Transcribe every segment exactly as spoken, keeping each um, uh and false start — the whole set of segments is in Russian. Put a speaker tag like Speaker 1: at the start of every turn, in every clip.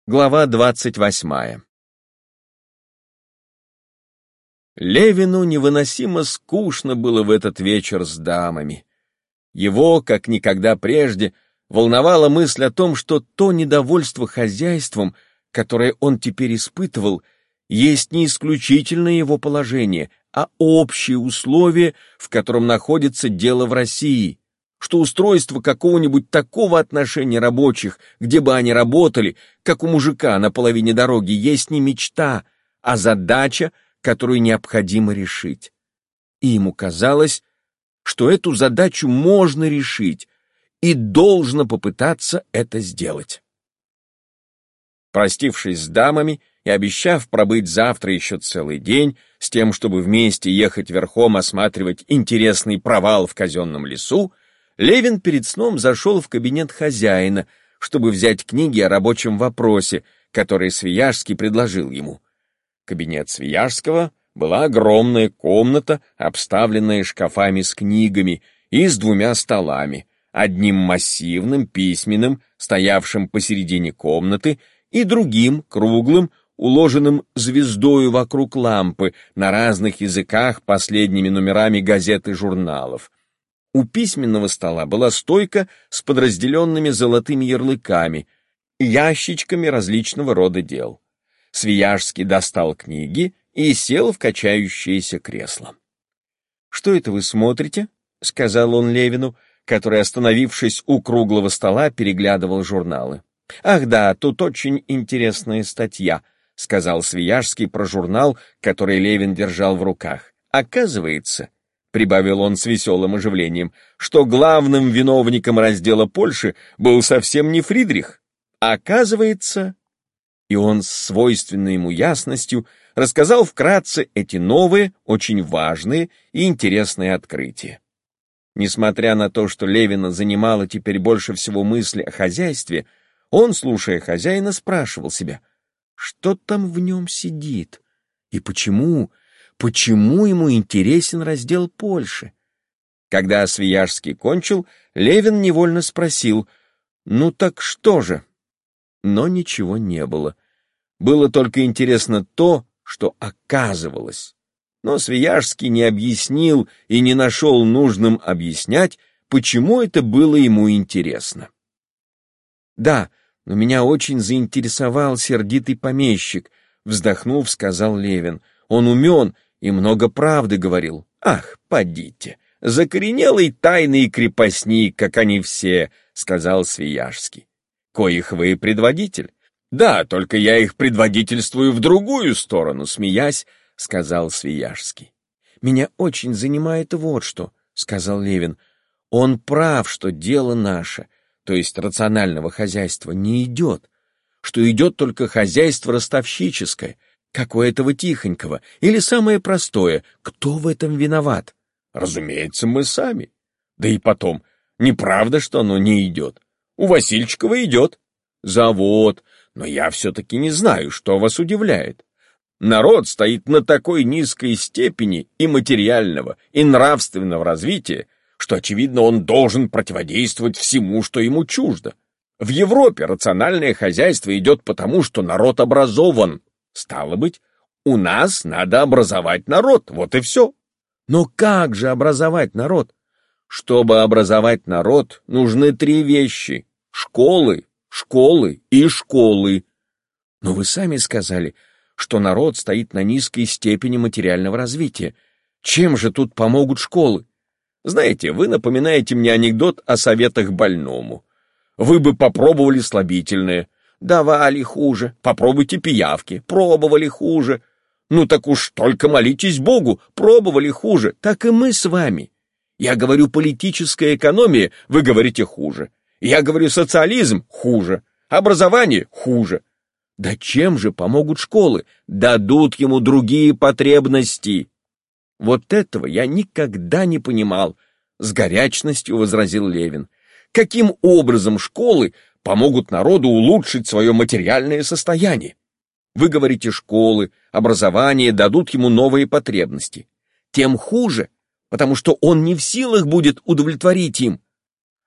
Speaker 1: Глава двадцать восьмая. Левину невыносимо скучно было в этот вечер с дамами. Его, как никогда прежде, волновала мысль о том, что то недовольство хозяйством, которое он теперь испытывал, есть не исключительно его положение, а общее условие, в котором находится дело в России, что устройство какого-нибудь такого отношения рабочих, где бы они работали, как у мужика на половине дороги, есть не мечта, а задача, которую необходимо решить. И ему казалось, что эту задачу можно решить и должно попытаться это сделать. Простившись с дамами и обещав пробыть завтра еще целый день, с тем, чтобы вместе ехать верхом осматривать интересный провал в казенном лесу, Левин перед сном зашел в кабинет хозяина, чтобы взять книги о рабочем вопросе, которые Свияжский предложил ему. Кабинет Свияжского была огромная комната, обставленная шкафами с книгами и с двумя столами, одним массивным, письменным, стоявшим посередине комнаты, и другим, круглым, уложенным звездою вокруг лампы на разных языках последними номерами газет и журналов. У письменного стола была стойка с подразделенными золотыми ярлыками, ящичками различного рода дел. Свияжский достал книги и сел в качающееся кресло. «Что это вы смотрите?» — сказал он Левину, который, остановившись у круглого стола, переглядывал журналы. «Ах да, тут очень интересная статья», — сказал Свияжский про журнал, который Левин держал в руках. «Оказывается, — прибавил он с веселым оживлением, — что главным виновником раздела Польши был совсем не Фридрих. Оказывается...» И он с свойственной ему ясностью рассказал вкратце эти новые, очень важные и интересные открытия. Несмотря на то, что Левина занимала теперь больше всего мысли о хозяйстве, он, слушая хозяина, спрашивал себя, что там в нем сидит и почему... Почему ему интересен раздел Польши? Когда Свияжский кончил, Левин невольно спросил, «Ну так что же?» Но ничего не было. Было только интересно то, что оказывалось. Но Свияжский не объяснил и не нашел нужным объяснять, почему это было ему интересно. «Да, но меня очень заинтересовал сердитый помещик», — вздохнув, сказал Левин. «Он умен и много правды говорил. Ах, подите, закоренелый тайный крепостник, как они все», — сказал Свияжский. «Коих вы предводитель?» «Да, только я их предводительствую в другую сторону», — смеясь, сказал Свияжский. «Меня очень занимает вот что», — сказал Левин. «Он прав, что дело наше, то есть рационального хозяйства, не идет, что идет только хозяйство ростовщическое, как у этого Тихонького, или самое простое, кто в этом виноват? Разумеется, мы сами. Да и потом, неправда, что оно не идет. У Васильчикова идет. Завод, но я все-таки не знаю, что вас удивляет. Народ стоит на такой низкой степени и материального, и нравственного развития, что, очевидно, он должен противодействовать всему, что ему чуждо. В Европе рациональное хозяйство идет потому, что народ образован. Стало быть, у нас надо образовать народ, вот и все. Но как же образовать народ? Чтобы образовать народ, нужны три вещи. Школы, школы и школы. Но вы сами сказали, что народ стоит на низкой степени материального развития. Чем же тут помогут школы? Знаете, вы напоминаете мне анекдот о советах больному. Вы бы попробовали слабительное. Давали хуже. Попробуйте пиявки. Пробовали хуже. Ну так уж только молитесь Богу. Пробовали хуже. Так и мы с вами. Я говорю политическая экономия, вы говорите хуже. Я говорю социализм хуже. Образование хуже. Да чем же помогут школы? Дадут ему другие потребности. Вот этого я никогда не понимал, с горячностью возразил Левин. Каким образом школы помогут народу улучшить свое материальное состояние? Вы говорите, школы, образование дадут ему новые потребности. Тем хуже, потому что он не в силах будет удовлетворить им.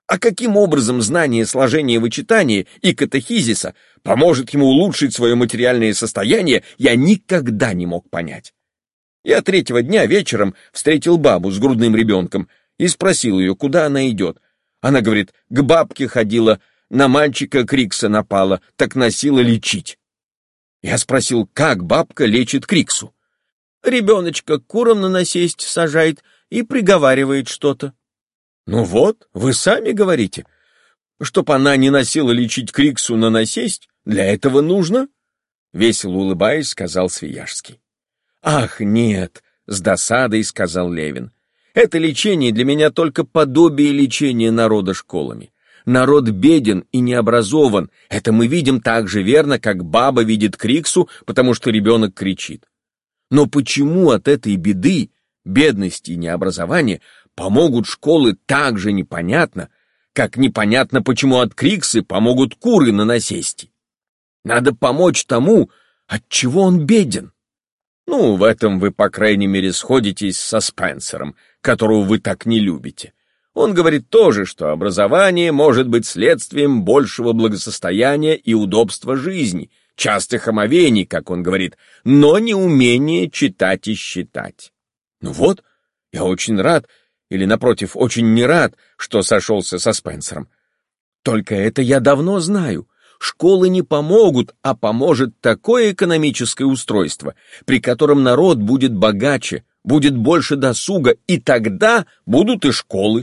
Speaker 1: А каким образом знание сложения и вычитания и катехизиса поможет ему улучшить свое материальное состояние, я никогда не мог понять. Я третьего дня вечером встретил бабу с грудным ребенком и спросил ее, куда она идет. Она говорит, к бабке ходила, на мальчика Крикса напала, так носила лечить. Я спросил, как бабка лечит Криксу. Ребеночка куром на насесть сажает и приговаривает что-то. Ну вот, вы сами говорите. Чтоб она не носила лечить Криксу на насесть, для этого нужно, весело улыбаясь, сказал Свияжский. Ах, нет, с досадой сказал Левин. Это лечение для меня только подобие лечения народа школами. Народ беден и необразован. Это мы видим так же верно, как баба видит Криксу, потому что ребенок кричит. Но почему от этой беды, бедности и необразования, помогут школы так же непонятно, как непонятно, почему от Криксы помогут куры на насесте? Надо помочь тому, от чего он беден. Ну, в этом вы, по крайней мере, сходитесь со Спенсером, которого вы так не любите. Он говорит тоже, что образование может быть следствием большего благосостояния и удобства жизни, частых омовений, как он говорит, но не умение читать и считать. Ну вот, я очень рад, или, напротив, очень не рад, что сошелся со Спенсером. Только это я давно знаю. Школы не помогут, а поможет такое экономическое устройство, при котором народ будет богаче, будет больше досуга, и тогда будут и школы.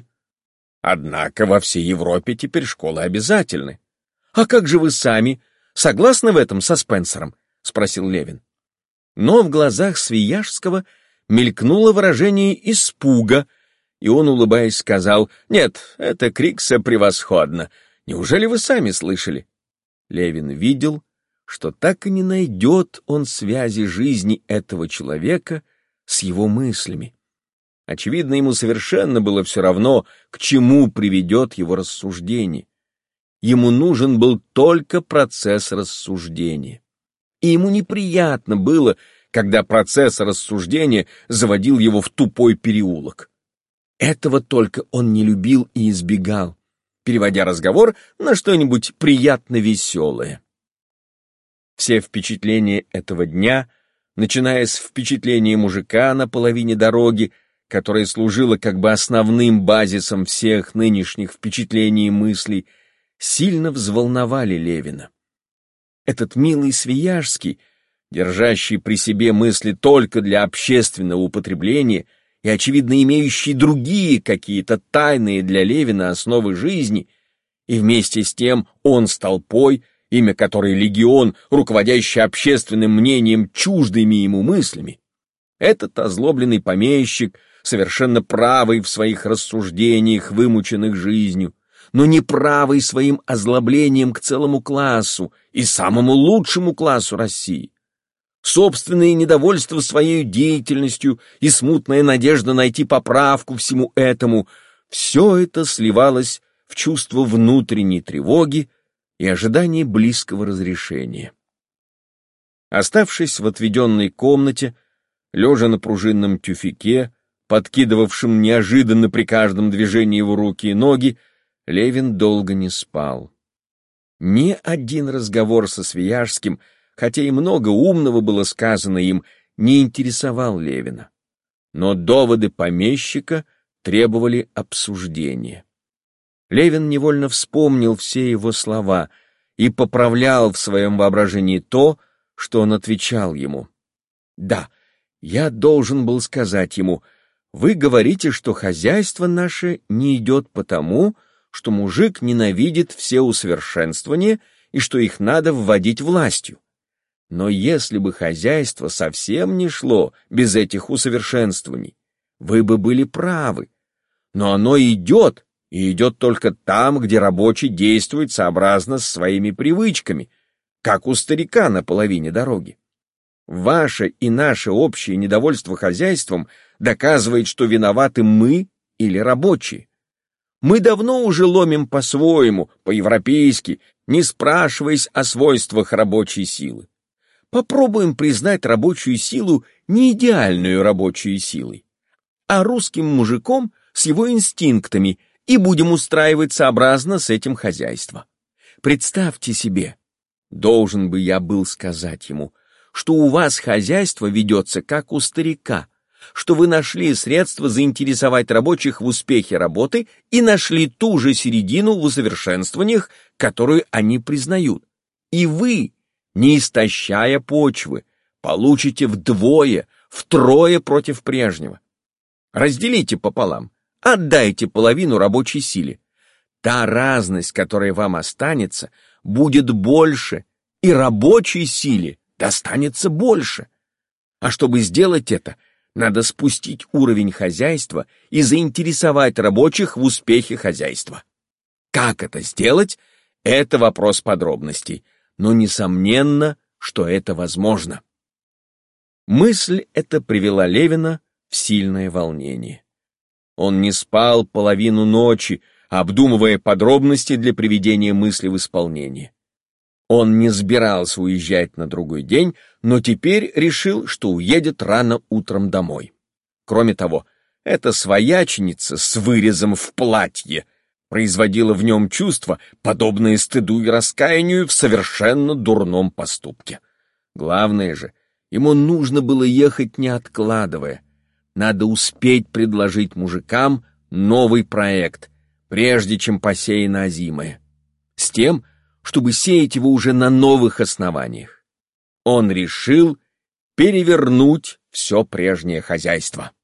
Speaker 1: Однако во всей Европе теперь школы обязательны. А как же вы сами? Согласны в этом со Спенсером? Спросил Левин. Но в глазах Свияжского мелькнуло выражение испуга, и он, улыбаясь, сказал, «Нет, это Крикса превосходно. Неужели вы сами слышали?» Левин видел, что так и не найдет он связи жизни этого человека с его мыслями. Очевидно, ему совершенно было все равно, к чему приведет его рассуждение. Ему нужен был только процесс рассуждения. И ему неприятно было, когда процесс рассуждения заводил его в тупой переулок. Этого только он не любил и избегал, переводя разговор на что-нибудь приятно веселое. Все впечатления этого дня, начиная с впечатления мужика на половине дороги, которое служило как бы основным базисом всех нынешних впечатлений и мыслей, сильно взволновали Левина. Этот милый Свияжский, держащий при себе мысли только для общественного употребления и, очевидно, имеющий другие какие-то тайные для Левина основы жизни, и вместе с тем он с толпой, имя которой легион, руководящий общественным мнением чуждыми ему мыслями, этот озлобленный помещик, совершенно правый в своих рассуждениях, вымученных жизнью, но не правый своим озлоблением к целому классу и самому лучшему классу России. Собственное недовольство своей деятельностью и смутная надежда найти поправку всему этому — все это сливалось в чувство внутренней тревоги и ожидание близкого разрешения. Оставшись в отведенной комнате, лежа на пружинном тюфяке, подкидывавшем неожиданно при каждом движении его руки и ноги, Левин долго не спал. Ни один разговор со Свияжским, хотя и много умного было сказано им, не интересовал Левина. Но доводы помещика требовали обсуждения. Левин невольно вспомнил все его слова и поправлял в своем воображении то, что он отвечал ему. «Да, я должен был сказать ему, вы говорите, что хозяйство наше не идет потому, что мужик ненавидит все усовершенствования и что их надо вводить властью. Но если бы хозяйство совсем не шло без этих усовершенствований, вы бы были правы. Но оно идет, и идет только там, где рабочий действует сообразно с своими привычками, как у старика на половине дороги. Ваше и наше общее недовольство хозяйством доказывает, что виноваты мы или рабочие. Мы давно уже ломим по-своему, по-европейски, не спрашиваясь о свойствах рабочей силы. Попробуем признать рабочую силу не идеальную рабочей силой, а русским мужиком с его инстинктами и будем устраивать сообразно с этим хозяйство. Представьте себе, должен бы я был сказать ему, что у вас хозяйство ведется как у старика, что вы нашли средства заинтересовать рабочих в успехе работы и нашли ту же середину в усовершенствованиях, которую они признают. И вы, не истощая почвы, получите вдвое, втрое против прежнего. Разделите пополам, отдайте половину рабочей силе. Та разность, которая вам останется, будет больше, и рабочей силе достанется больше. А чтобы сделать это, надо спустить уровень хозяйства и заинтересовать рабочих в успехе хозяйства. Как это сделать? Это вопрос подробностей, но несомненно, что это возможно. Мысль эта привела Левина в сильное волнение. Он не спал половину ночи, обдумывая подробности для приведения мысли в исполнение. Он не собирался уезжать на другой день, но теперь решил, что уедет рано утром домой. Кроме того, эта свояченица с вырезом в платье производила в нем чувство, подобное стыду и раскаянию в совершенно дурном поступке. Главное же, ему нужно было ехать не откладывая. Надо успеть предложить мужикам новый проект, прежде чем посеяно озимое, с тем, чтобы сеять его уже на новых основаниях. Он решил перевернуть все прежнее хозяйство.